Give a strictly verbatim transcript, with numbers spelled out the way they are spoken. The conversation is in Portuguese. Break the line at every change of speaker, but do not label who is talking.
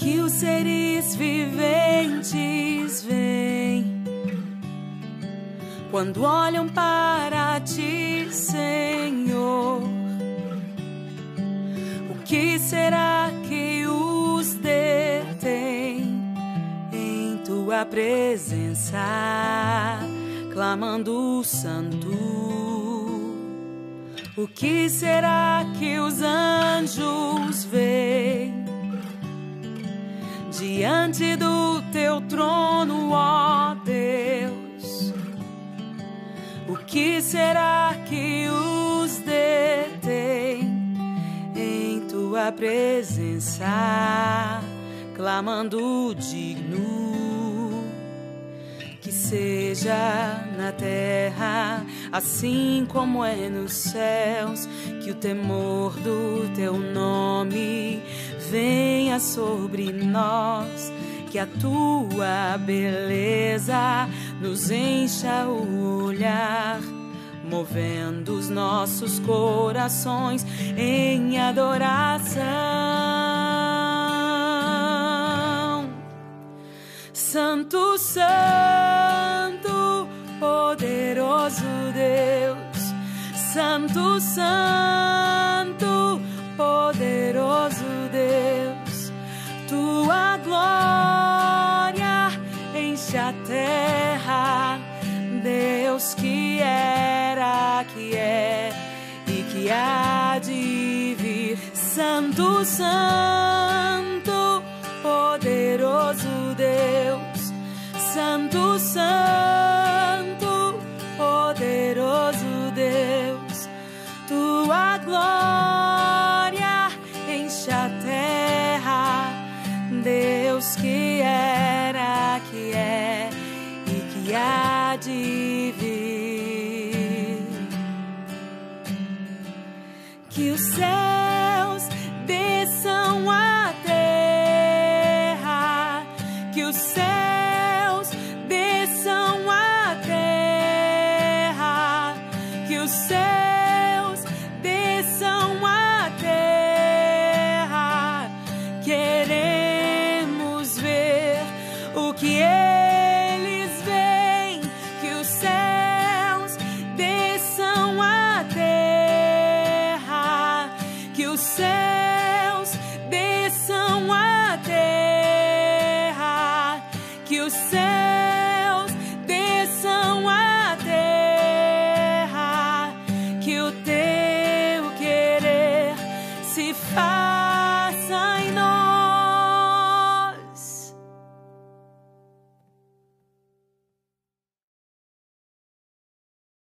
que os seres viventes veem quando olham para ti, Senhor. O que será que os detém em tua presença, clamando santo? O que será que os anjos veem diante do teu trono, ó Deus? O que será que os detém em tua presença, clamando digno? Que seja na terra assim como é nos céus, que o temor do teu nome venha sobre nós, que a tua beleza nos encha o olhar, movendo os nossos corações em adoração. Santo, Santo, poderoso Deus. Santo, Santo, poderoso Deus. Tua glória enche a terra, Deus que era, que é e que há de vir. Santo, Santo, poderoso Deus. Santo, Santo, poderoso Deus. Tua glória enche a terra, Deus que era, que é e que há de vir. Que os céus desçam à terra, que os céus desçam à terra, que os céus desçam à terra. Queremos ver o que eles veem, que os céus desçam à terra, que os céus desçam à terra, que os céus desçam à terra, que o teu querer se faça